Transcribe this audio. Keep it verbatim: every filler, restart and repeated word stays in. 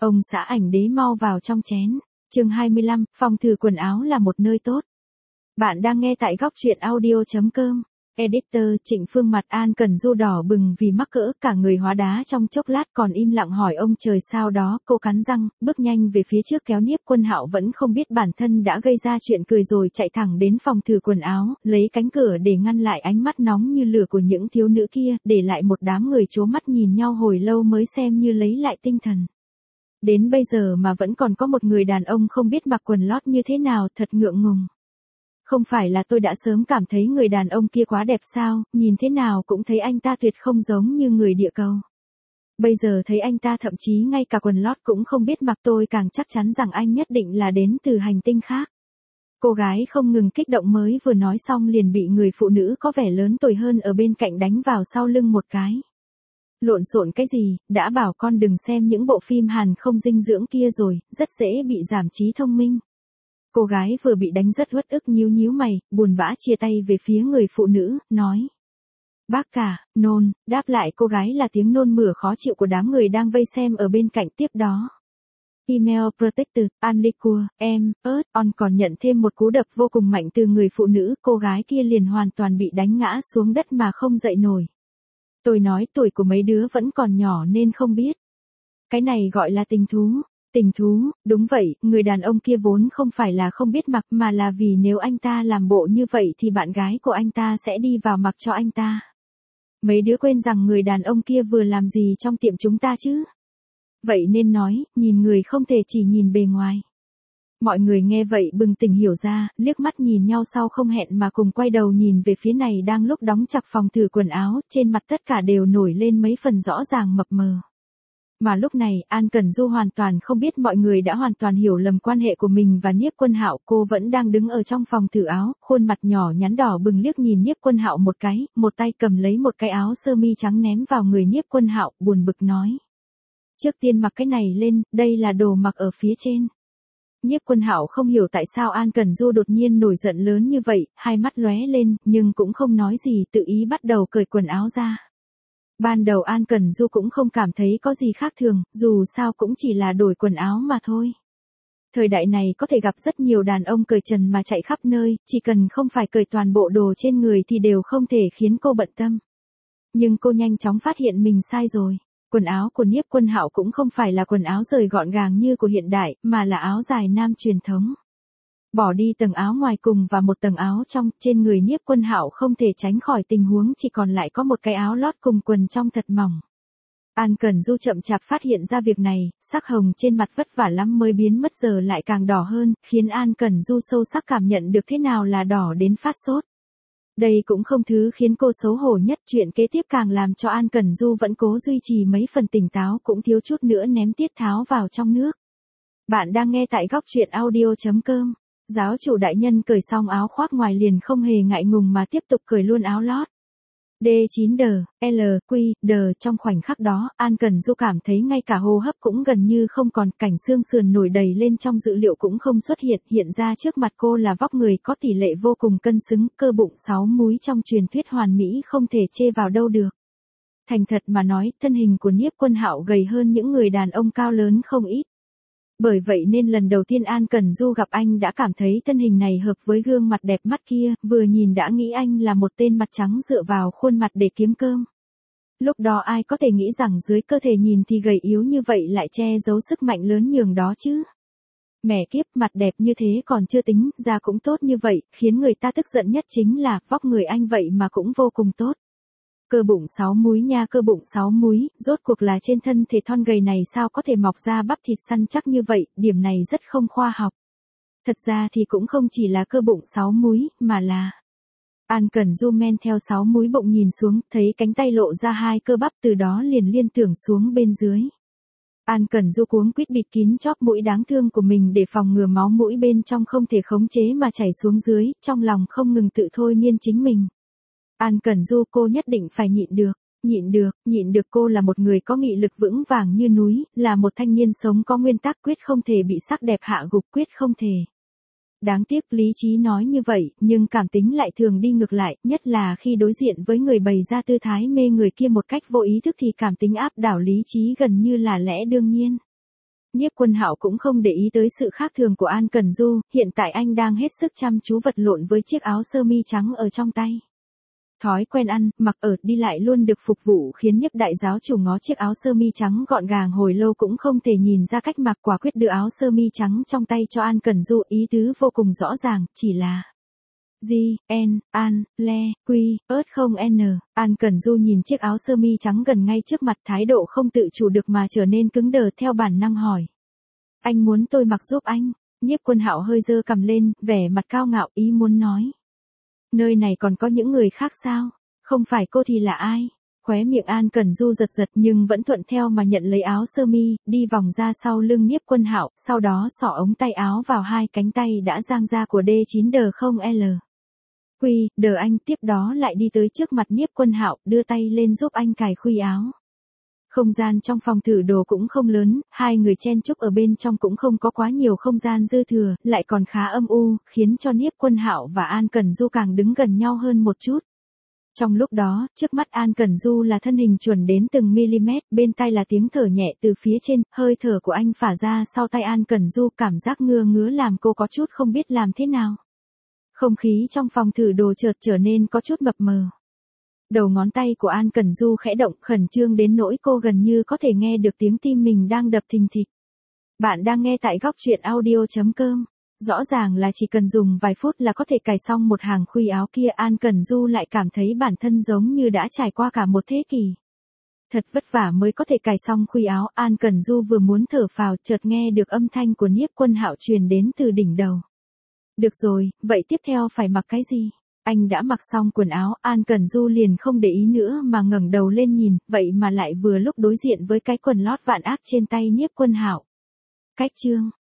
Ông xã ảnh đế mau vào trong chén. Chương hai mươi lăm, phòng thử quần áo là một nơi tốt. Bạn đang nghe tại góc truyện audio chấm com. Editor Trịnh Phương mặt An Cần Du đỏ bừng vì mắc cỡ, cả người hóa đá trong chốc lát còn im lặng hỏi ông trời sao đó. Cô cắn răng, bước nhanh về phía trước kéo Niếp Quân Hạo vẫn không biết bản thân đã gây ra chuyện cười rồi chạy thẳng đến phòng thử quần áo, lấy cánh cửa để ngăn lại ánh mắt nóng như lửa của những thiếu nữ kia, để lại một đám người trố mắt nhìn nhau hồi lâu mới xem như lấy lại tinh thần. Đến bây giờ mà vẫn còn có một người đàn ông không biết mặc quần lót như thế nào, thật ngượng ngùng. Không phải là tôi đã sớm cảm thấy người đàn ông kia quá đẹp sao, nhìn thế nào cũng thấy anh ta tuyệt không giống như người địa cầu. Bây giờ thấy anh ta thậm chí ngay cả quần lót cũng không biết mặc, tôi càng chắc chắn rằng anh nhất định là đến từ hành tinh khác. Cô gái không ngừng kích động, mới vừa nói xong liền bị người phụ nữ có vẻ lớn tuổi hơn ở bên cạnh đánh vào sau lưng một cái. Lộn xộn cái gì, đã bảo con đừng xem những bộ phim Hàn không dinh dưỡng kia rồi, rất dễ bị giảm trí thông minh. Cô gái vừa bị đánh rất uất ức nhíu nhíu mày, buồn bã chia tay về phía người phụ nữ, nói. Bác cả, nôn, đáp lại cô gái là tiếng nôn mửa khó chịu của đám người đang vây xem ở bên cạnh. Tiếp đó. Email Protector, Anlicua, em, ớt, on còn nhận thêm một cú đập vô cùng mạnh từ người phụ nữ, cô gái kia liền hoàn toàn bị đánh ngã xuống đất mà không dậy nổi. Tôi nói tuổi của mấy đứa vẫn còn nhỏ nên không biết. Cái này gọi là tình thú. Tình thú, đúng vậy, người đàn ông kia vốn không phải là không biết mặc mà là vì nếu anh ta làm bộ như vậy thì bạn gái của anh ta sẽ đi vào mặc cho anh ta. Mấy đứa quên rằng người đàn ông kia vừa làm gì trong tiệm chúng ta chứ. Vậy nên nói, nhìn người không thể chỉ nhìn bề ngoài. Mọi người nghe vậy bừng tỉnh hiểu ra, liếc mắt nhìn nhau sau không hẹn mà cùng quay đầu nhìn về phía này đang lúc đóng chặt phòng thử quần áo, trên mặt tất cả đều nổi lên mấy phần rõ ràng mập mờ. Mà lúc này, An Cần Du hoàn toàn không biết mọi người đã hoàn toàn hiểu lầm quan hệ của mình và Niếp Quân Hạo. Cô vẫn đang đứng ở trong phòng thử áo, khuôn mặt nhỏ nhắn đỏ bừng liếc nhìn Niếp Quân Hạo một cái, một tay cầm lấy một cái áo sơ mi trắng ném vào người Niếp Quân Hạo, buồn bực nói. Trước tiên mặc cái này lên, đây là đồ mặc ở phía trên. Niếp Quân Hạo không hiểu tại sao An Cần Du đột nhiên nổi giận lớn như vậy, hai mắt lóe lên, nhưng cũng không nói gì, tự ý bắt đầu cởi quần áo ra. Ban đầu An Cần Du cũng không cảm thấy có gì khác thường, dù sao cũng chỉ là đổi quần áo mà thôi. Thời đại này có thể gặp rất nhiều đàn ông cởi trần mà chạy khắp nơi, chỉ cần không phải cởi toàn bộ đồ trên người thì đều không thể khiến cô bận tâm. Nhưng cô nhanh chóng phát hiện mình sai rồi. Quần áo của Niếp Quân Hạo cũng không phải là quần áo rời gọn gàng như của hiện đại, mà là áo dài nam truyền thống. Bỏ đi tầng áo ngoài cùng và một tầng áo trong, trên người Niếp Quân Hạo không thể tránh khỏi tình huống chỉ còn lại có một cái áo lót cùng quần trong thật mỏng. An Cần Du chậm chạp phát hiện ra việc này, sắc hồng trên mặt vất vả lắm mới biến mất giờ lại càng đỏ hơn, khiến An Cần Du sâu sắc cảm nhận được thế nào là đỏ đến phát sốt. Đây cũng không thứ khiến cô xấu hổ nhất, chuyện kế tiếp càng làm cho An Cần Du vẫn cố duy trì mấy phần tỉnh táo, cũng thiếu chút nữa ném tiết tháo vào trong nước. Bạn đang nghe tại góc truyện audio chấm com. Giáo chủ đại nhân cởi xong áo khoác ngoài liền không hề ngại ngùng mà tiếp tục cởi luôn áo lót. D chín D, L, Q, D, trong khoảnh khắc đó, An Cần Du cảm thấy ngay cả hô hấp cũng gần như không còn, cảnh xương sườn nổi đầy lên trong dữ liệu cũng không xuất hiện, hiện ra trước mặt cô là vóc người có tỷ lệ vô cùng cân xứng, cơ bụng sáu múi trong truyền thuyết hoàn mỹ không thể chê vào đâu được. Thành thật mà nói, thân hình của Niếp Quân Hạo gầy hơn những người đàn ông cao lớn không ít. Bởi vậy nên lần đầu tiên An Cần Du gặp anh đã cảm thấy thân hình này hợp với gương mặt đẹp mắt kia, vừa nhìn đã nghĩ anh là một tên mặt trắng dựa vào khuôn mặt để kiếm cơm. Lúc đó ai có thể nghĩ rằng dưới cơ thể nhìn thì gầy yếu như vậy lại che giấu sức mạnh lớn nhường đó chứ. Mẹ kiếp, mặt đẹp như thế còn chưa tính, da cũng tốt như vậy, khiến người ta tức giận nhất chính là vóc người anh vậy mà cũng vô cùng tốt. Cơ bụng sáu múi nha, cơ bụng sáu múi, rốt cuộc là trên thân thể thon gầy này sao có thể mọc ra bắp thịt săn chắc như vậy, điểm này rất không khoa học. Thật ra thì cũng không chỉ là cơ bụng sáu múi, mà là... An Cần Du men theo sáu múi bụng nhìn xuống, thấy cánh tay lộ ra hai cơ bắp, từ đó liền liên tưởng xuống bên dưới. An Cần Du cuống quýt bịt kín chóp mũi đáng thương của mình để phòng ngừa máu mũi bên trong không thể khống chế mà chảy xuống dưới, trong lòng không ngừng tự thôi miên chính mình. An Cần Du, cô nhất định phải nhịn được, nhịn được, nhịn được, cô là một người có nghị lực vững vàng như núi, là một thanh niên sống có nguyên tắc, quyết không thể bị sắc đẹp hạ gục, quyết không thể. Đáng tiếc lý trí nói như vậy, nhưng cảm tính lại thường đi ngược lại, nhất là khi đối diện với người bày ra tư thái mê người kia một cách vô ý thức thì cảm tính áp đảo lý trí gần như là lẽ đương nhiên. Nhiếp Quân Hạo cũng không để ý tới sự khác thường của An Cẩn Du, hiện tại anh đang hết sức chăm chú vật lộn với chiếc áo sơ mi trắng ở trong tay. Thói quen ăn, mặc ở, đi lại luôn được phục vụ khiến Nhiếp đại giáo chủ ngó chiếc áo sơ mi trắng gọn gàng hồi lâu cũng không thể nhìn ra cách mặc, quả quyết đưa áo sơ mi trắng trong tay cho An Cẩn Du, ý tứ vô cùng rõ ràng, chỉ là G, N, An, Le, Quy, ớt không N. An Cẩn Du nhìn chiếc áo sơ mi trắng gần ngay trước mặt, thái độ không tự chủ được mà trở nên cứng đờ, theo bản năng hỏi. Anh muốn tôi mặc giúp anh? Nhiếp Quân Hạo hơi giơ cằm lên, vẻ mặt cao ngạo, ý muốn nói. Nơi này còn có những người khác sao? Không phải cô thì là ai? Khóe miệng An Cẩn Du giật giật nhưng vẫn thuận theo mà nhận lấy áo sơ mi, đi vòng ra sau lưng Nhiếp Quân Hạo, sau đó xỏ ống tay áo vào hai cánh tay đã giang ra của D chín D không L. Quy, đờ anh, tiếp đó lại đi tới trước mặt Nhiếp Quân Hạo, đưa tay lên giúp anh cài khuy áo. Không gian trong phòng thử đồ cũng không lớn, hai người chen chúc ở bên trong cũng không có quá nhiều không gian dư thừa, lại còn khá âm u, khiến cho Nhiếp Quân Hạo và An Cẩn Du càng đứng gần nhau hơn một chút. Trong lúc đó, trước mắt An Cẩn Du là thân hình chuẩn đến từng mm, bên tai là tiếng thở nhẹ từ phía trên, hơi thở của anh phả ra sau tay An Cẩn Du, cảm giác ngứa ngứa làm cô có chút không biết làm thế nào. Không khí trong phòng thử đồ chợt trở nên có chút mập mờ. Đầu ngón tay của An Cẩn Du khẽ động, khẩn trương đến nỗi cô gần như có thể nghe được tiếng tim mình đang đập thình thịch. Bạn đang nghe tại góc truyện audio chấm com. Rõ ràng là chỉ cần dùng vài phút là có thể cài xong một hàng khuy áo kia, An Cẩn Du lại cảm thấy bản thân giống như đã trải qua cả một thế kỷ. Thật vất vả mới có thể cài xong khuy áo, An Cẩn Du vừa muốn thở phào, chợt nghe được âm thanh của Nhiếp Quân Hạo truyền đến từ đỉnh đầu. Được rồi, vậy tiếp theo phải mặc cái gì? Anh đã mặc xong quần áo, An Cẩn Du liền không để ý nữa mà ngẩng đầu lên nhìn, vậy mà lại vừa lúc đối diện với cái quần lót vạn ác trên tay Nhiếp Quân Hạo. Cách chương